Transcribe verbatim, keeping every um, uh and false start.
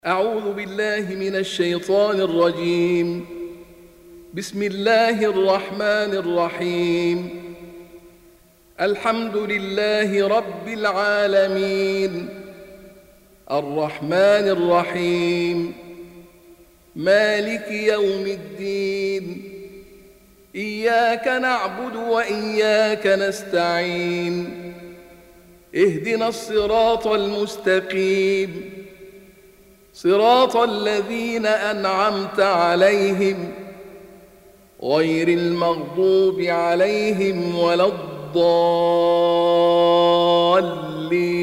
أعوذ بالله من الشيطان الرجيم. بسم الله الرحمن الرحيم. الحمد لله رب العالمين، الرحمن الرحيم، مالك يوم الدين. إياك نعبد وإياك نستعين. اهدنا الصراط المستقيم، صراط الذين أنعمت عليهم غير المغضوب عليهم ولا الضالين.